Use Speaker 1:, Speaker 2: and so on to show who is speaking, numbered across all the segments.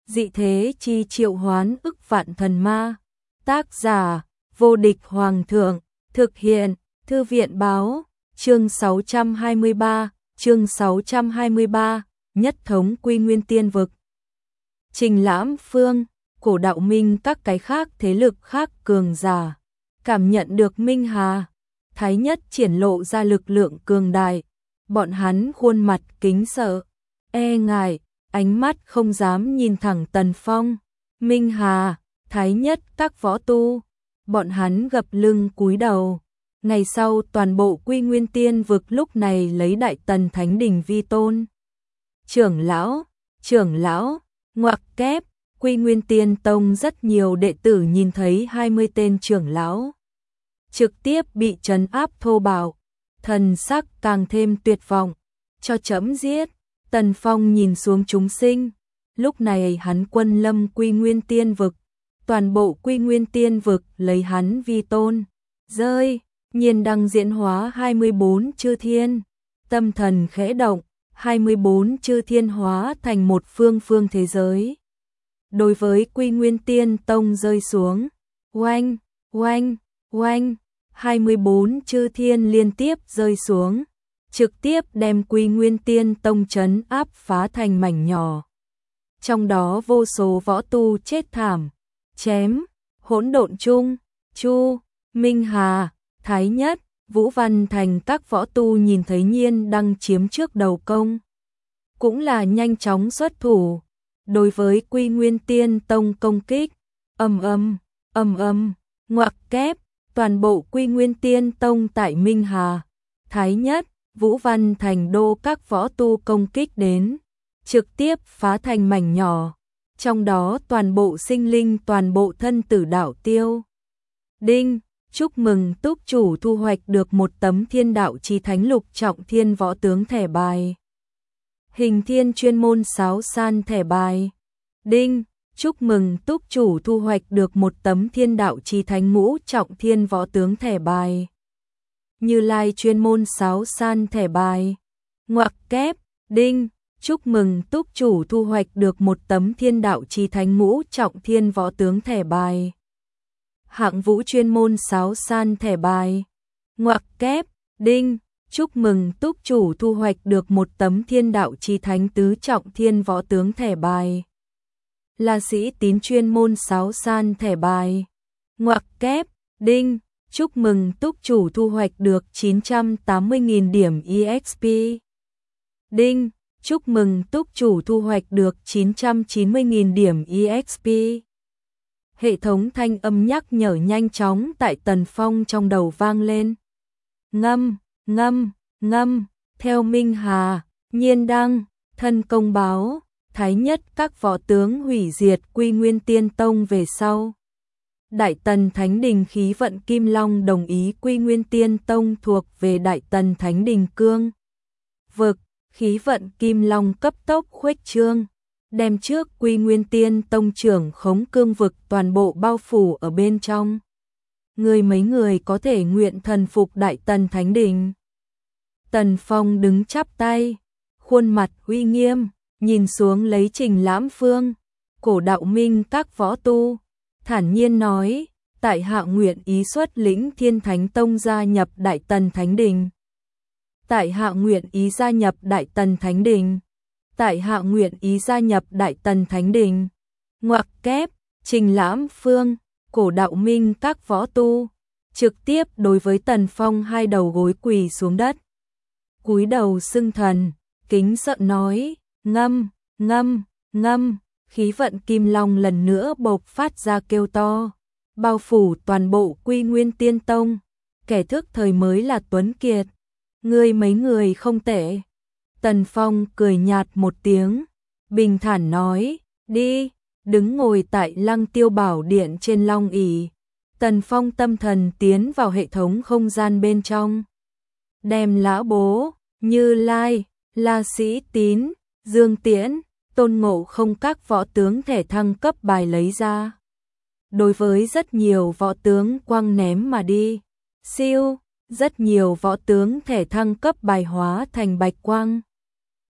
Speaker 1: dị thế chi triệu hoán ức vạn thần ma. Tác giả, vô địch hoàng thượng, thực hiện, thư viện báo, chương 623, nhất thống Quy Nguyên Tiên Vực. Trình Lãm Phương, cổ đạo minh các cái khác thế lực khác cường giả, cảm nhận được Minh Hà, Thái Nhất triển lộ ra lực lượng cường đại, bọn hắn khuôn mặt kính sợ, e ngại, ánh mắt không dám nhìn thẳng Tần Phong. Minh Hà, Thái Nhất các võ tu, bọn hắn gập lưng cúi đầu. Ngày sau toàn bộ Quy Nguyên Tiên Vực lúc này lấy Đại Tần Thánh Đình vi tôn. Trưởng lão, ngoặc kép, Quy Nguyên Tiên Tông rất nhiều đệ tử nhìn thấy 20 tên trưởng lão trực tiếp bị trấn áp thô bạo, thần sắc càng thêm tuyệt vọng, cho chấm giết. Tần Phong nhìn xuống chúng sinh, lúc này hắn quân lâm Quy Nguyên Tiên Vực, toàn bộ Quy Nguyên Tiên Vực lấy hắn vi tôn, nhiên đăng diễn hóa 24 chư thiên, tâm thần khẽ động, 24 chư thiên hóa thành một phương thế giới. Đối với Quy Nguyên Tiên Tông rơi xuống, oanh, oanh, oanh, 24 chư thiên liên tiếp rơi xuống, trực tiếp đem Quy Nguyên Tiên Tông trấn áp phá thành mảnh nhỏ. Trong đó vô số võ tu chết thảm, chém, hỗn độn chung, Chu, Minh Hà, Thái Nhất, Vũ Văn Thành các võ tu nhìn thấy nhiên đang chiếm trước đầu công, cũng là nhanh chóng xuất thủ. Đối với Quy Nguyên Tiên Tông công kích, ngoặc kép, toàn bộ Quy Nguyên Tiên Tông tại Minh Hà, Thái Nhất, Vũ Văn Thành đô các võ tu công kích đến, trực tiếp phá thành mảnh nhỏ, trong đó toàn bộ sinh linh toàn bộ thân tử đạo tiêu. Đinh, chúc mừng túc chủ thu hoạch được một tấm Thiên Đạo Chí Thánh Lục Trọng Thiên Võ Tướng thẻ bài. Hình thiên chuyên môn sáo san thẻ bài. Đinh, chúc mừng túc chủ thu hoạch được một tấm Thiên Đạo Chí Thánh Ngũ Trọng Thiên Võ Tướng thẻ bài. Như Lai chuyên môn sáo san thẻ bài. Ngoặc kép, đinh, chúc mừng túc chủ thu hoạch được một tấm Thiên Đạo Chí Thánh Ngũ Trọng Thiên Võ Tướng thẻ bài. Hạng Vũ chuyên môn sáo san thẻ bài. Ngoặc kép, đinh, chúc mừng túc chủ thu hoạch được một tấm Thiên Đạo Chí Thánh Tứ Trọng Thiên Võ Tướng thẻ bài. La Sĩ Tín chuyên môn sáo san thẻ bài. Ngoặc kép, đinh, chúc mừng túc chủ thu hoạch được 980.000 điểm EXP. Đinh, chúc mừng túc chủ thu hoạch được 990.000 điểm EXP. Hệ thống thanh âm nhắc nhở nhanh chóng tại Tần Phong trong đầu vang lên. Ngâm, theo Minh Hà, Nhiên Đăng, thân công báo, Thái Nhất các võ tướng hủy diệt Quy Nguyên Tiên Tông về sau. Đại Tần Thánh Đình khí vận Kim Long đồng ý Quy Nguyên Tiên Tông thuộc về Đại Tần Thánh Đình cương vực, khí vận Kim Long cấp tốc khuếch trương, đem trước Quy Nguyên Tiên Tông trưởng khống cương vực toàn bộ bao phủ ở bên trong. Mấy người có thể nguyện thần phục Đại Tần Thánh Đình. Tần Phong đứng chắp tay, khuôn mặt uy nghiêm, nhìn xuống lấy Trình Lãm Phương, cổ đạo minh các võ tu, thản nhiên nói, tại hạ nguyện ý xuất lĩnh Thiên Thánh Tông gia nhập Đại Tần Thánh Đình. Tại hạ nguyện ý gia nhập Đại Tần Thánh Đình. Tại hạ nguyện ý gia nhập Đại Tần Thánh Đình. Ngoặc kép, Trình Lãm Phương, cổ đạo minh các võ tu, trực tiếp đối với Tần Phong hai đầu gối quỳ xuống đất. Cúi đầu xưng thần, kính sợ nói, ngâm, khí vận Kim Long lần nữa bộc phát ra kêu to, bao phủ toàn bộ Quy Nguyên Tiên Tông, kẻ thức thời mới là Tuấn Kiệt. Mấy người không tệ. Tần Phong cười nhạt một tiếng, bình thản nói, đi, đứng ngồi tại Lăng Tiêu Bảo Điện trên long ỷ. Tần Phong tâm thần tiến vào hệ thống không gian bên trong, đem Lã Bố, Như Lai, La Sĩ Tín, Dương Tiễn, Tôn Ngộ Không các võ tướng thẻ thăng cấp bài lấy ra. Đối với rất nhiều võ tướng quăng ném mà đi, siêu, rất nhiều võ tướng thẻ thăng cấp bài hóa thành bạch quang.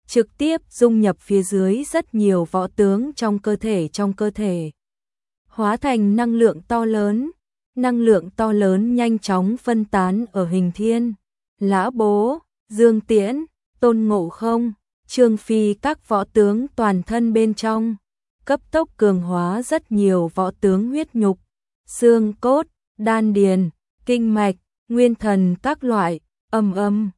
Speaker 1: trực tiếp dung nhập phía dưới rất nhiều võ tướng trong cơ thể. Hóa thành năng lượng to lớn nhanh chóng phân tán ở Hình Thiên, Lã Bố, Dương Tiễn, Tôn Ngộ Không, Trương Phi các võ tướng toàn thân bên trong, cấp tốc cường hóa rất nhiều võ tướng huyết nhục, xương cốt, đan điền, kinh mạch, nguyên thần các loại, ầm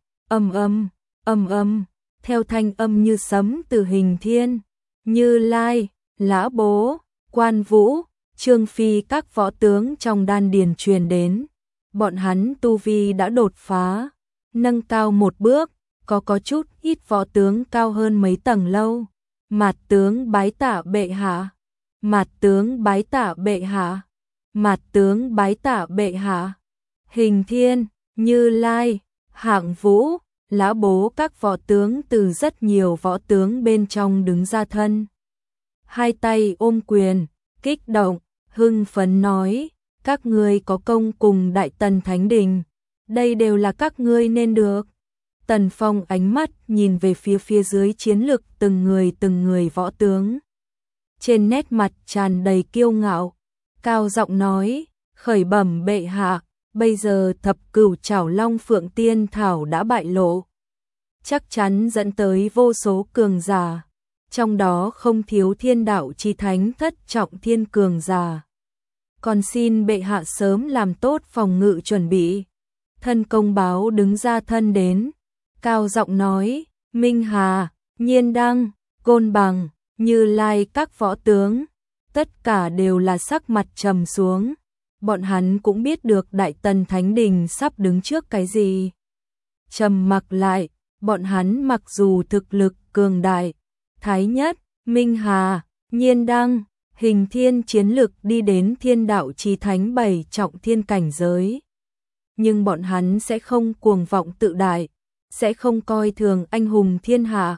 Speaker 1: ầm, theo thanh âm như sấm từ Hình Thiên, Như Lai, Lã Bố, Quan Vũ, Trương Phi các võ tướng trong đan điền truyền đến. Bọn hắn tu vi đã đột phá, nâng cao một bước, có chút ít võ tướng cao hơn mấy tầng lâu. Mạt tướng bái tạ bệ hạ, Mạt tướng bái tạ bệ hạ, Mạt tướng bái tạ bệ hạ. Hình Thiên, Như Lai, Hạng Vũ, Lã Bố các võ tướng từ rất nhiều võ tướng bên trong đứng ra thân. Hai tay ôm quyền, kích động, hưng phấn nói, các ngươi có công cùng Đại Tần Thánh Đình, đây đều là các ngươi nên được. Tần Phong ánh mắt nhìn về phía dưới chiến lực từng người võ tướng. Trên nét mặt tràn đầy kiêu ngạo, cao giọng nói, khởi bẩm bệ hạ, bây giờ thập cửu trảo long phượng tiên thảo đã bại lộ. Chắc chắn dẫn tới vô số cường giả, trong đó không thiếu thiên đạo chi thánh thất trọng thiên cường giả. Còn xin bệ hạ sớm làm tốt phòng ngự chuẩn bị. Thân công báo đứng ra thân đến, cao giọng nói, Minh Hà, Nhiên Đăng, Côn Bằng, Như Lai các võ tướng, tất cả đều là sắc mặt trầm xuống. Bọn hắn cũng biết được Đại Tần Thánh Đình sắp đứng trước cái gì. Trầm mặc lại, bọn hắn mặc dù thực lực cường đại, Thái Nhất, Minh Hà, Nhiên Đăng, Hình Thiên chiến lực đi đến thiên đạo chí thánh 7 trọng thiên cảnh giới. Nhưng bọn hắn sẽ không cuồng vọng tự đại, sẽ không coi thường anh hùng thiên hạ.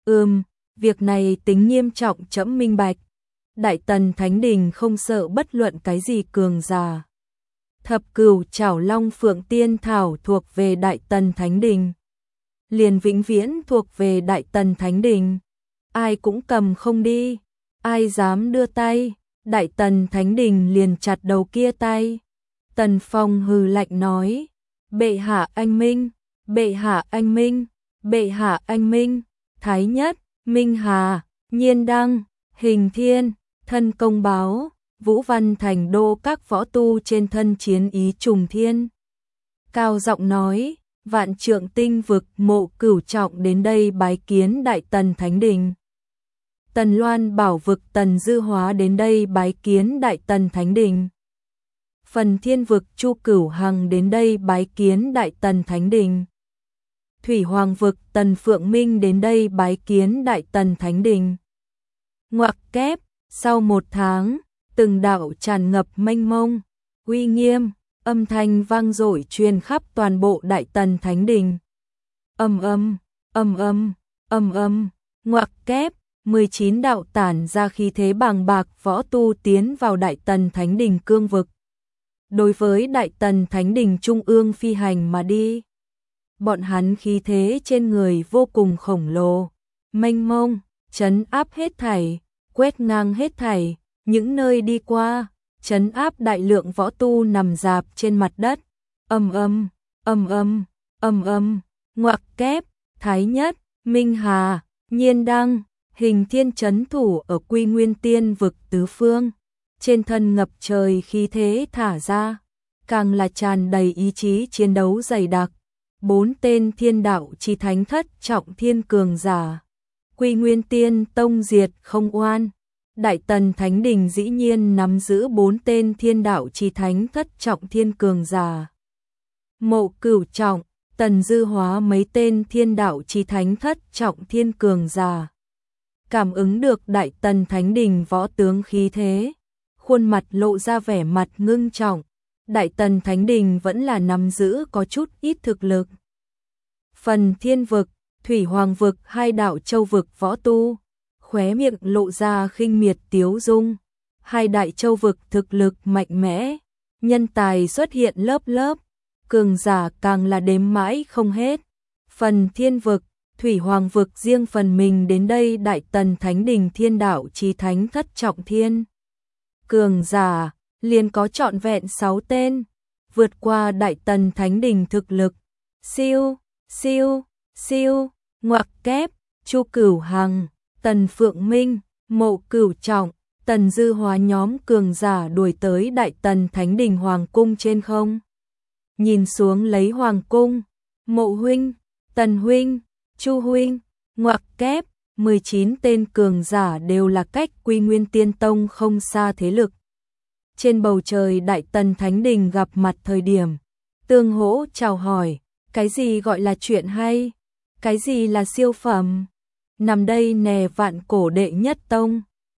Speaker 1: Việc này tính nghiêm trọng trẫm minh bạch. Đại Tần Thánh Đình không sợ bất luận cái gì cường giả. Thập cửu trảo long phượng tiên thảo thuộc về Đại Tần Thánh Đình, liền vĩnh viễn thuộc về Đại Tần Thánh Đình. Ai cũng cầm không đi, ai dám đưa tay, Đại Tần Thánh Đình liền chặt đầu kia tay. Tần Phong hừ lạnh nói, bệ hạ anh minh, bệ hạ anh minh, bệ hạ anh minh. Thái Nhất, Minh Hà, Nhiên Đăng, Hình Thiên, thân công báo, Vũ Văn Thành Đô các võ tu trên thân chiến ý trùng thiên. Cao giọng nói, Vạn Trượng Tinh Vực Mộ Cửu Trọng đến đây bái kiến Đại Tần Thánh Đình. Tần Loan Bảo Vực Tần Dư Hóa đến đây bái kiến Đại Tần Thánh Đình. Phần Thiên Vực Chu Cửu Hằng đến đây bái kiến Đại Tần Thánh Đình. Thủy Hoàng Vực Tần Phượng Minh đến đây bái kiến Đại Tần Thánh Đình. Ngoặc kép, sau một tháng, từng đạo tràn ngập mênh mông, uy nghiêm, âm thanh vang dội truyền khắp toàn bộ Đại Tần Thánh Đình. Ngoặc kép, 19 đạo tản ra khí thế bàng bạc võ tu tiến vào Đại Tần Thánh Đình cương vực. Đối với Đại Tần Thánh Đình trung ương phi hành mà đi. Bọn hắn khí thế trên người vô cùng khổng lồ, mênh mông, trấn áp hết thảy, quét ngang hết thảy, những nơi đi qua, trấn áp đại lượng võ tu nằm rạp trên mặt đất. Ngoặc kép, Thái Nhất, Minh Hà, Nhiên Đăng, Hình Thiên trấn thủ ở Quy Nguyên Tiên Vực tứ phương, trên thân ngập trời khí thế thả ra, càng là tràn đầy ý chí chiến đấu dày đặc. 4 tên thiên đạo chí thánh thất trọng thiên cường giả, Quy Nguyên Tiên Tông diệt không oan. Đại Tần Thánh Đình dĩ nhiên nắm giữ 4 tên thiên đạo chí thánh thất trọng thiên cường giả. Mộ Cửu Trọng, Tần Dư Hóa mấy tên thiên đạo chí thánh thất trọng thiên cường giả. Cảm ứng được Đại Tần Thánh Đình võ tướng khí thế, khuôn mặt lộ ra vẻ mặt ngưng trọng. Đại Tần Thánh Đình vẫn là nắm giữ có chút ít thực lực. Phần Thiên Vực, Thủy Hoàng Vực hai đạo châu vực võ tu, khóe miệng lộ ra khinh miệt tiếu dung. Hai đại châu vực thực lực mạnh mẽ, nhân tài xuất hiện lớp lớp, cường giả càng là đếm mãi không hết. Phần Thiên Vực, Thủy Hoàng vực riêng phần mình đến đây Đại Tần Thánh Đình Thiên Đạo Chí Thánh Thất Trọng Thiên. Cường giả, liền có trọn vẹn 6 tên, vượt qua Đại Tần Thánh Đình thực lực. Siêu, siêu, siêu, ngoặc kép, Chu Cửu Hằng, Tần Phượng Minh, Mộ Cửu Trọng, Tần Dư Hóa nhóm cường giả đuổi tới Đại Tần Thánh Đình Hoàng cung trên không. Nhìn xuống lấy Hoàng cung, Mộ huynh, Tần huynh, Chu huynh, ngoặc kép, 19 tên cường giả đều là cách Quy Nguyên Tiên Tông không xa thế lực. Trên bầu trời Đại Tần Thánh Đình gặp mặt thời điểm, tương hỗ chào hỏi, cái gì gọi là chuyện hay, cái gì là siêu phẩm, nằm đây nè vạn cổ đệ nhất tông.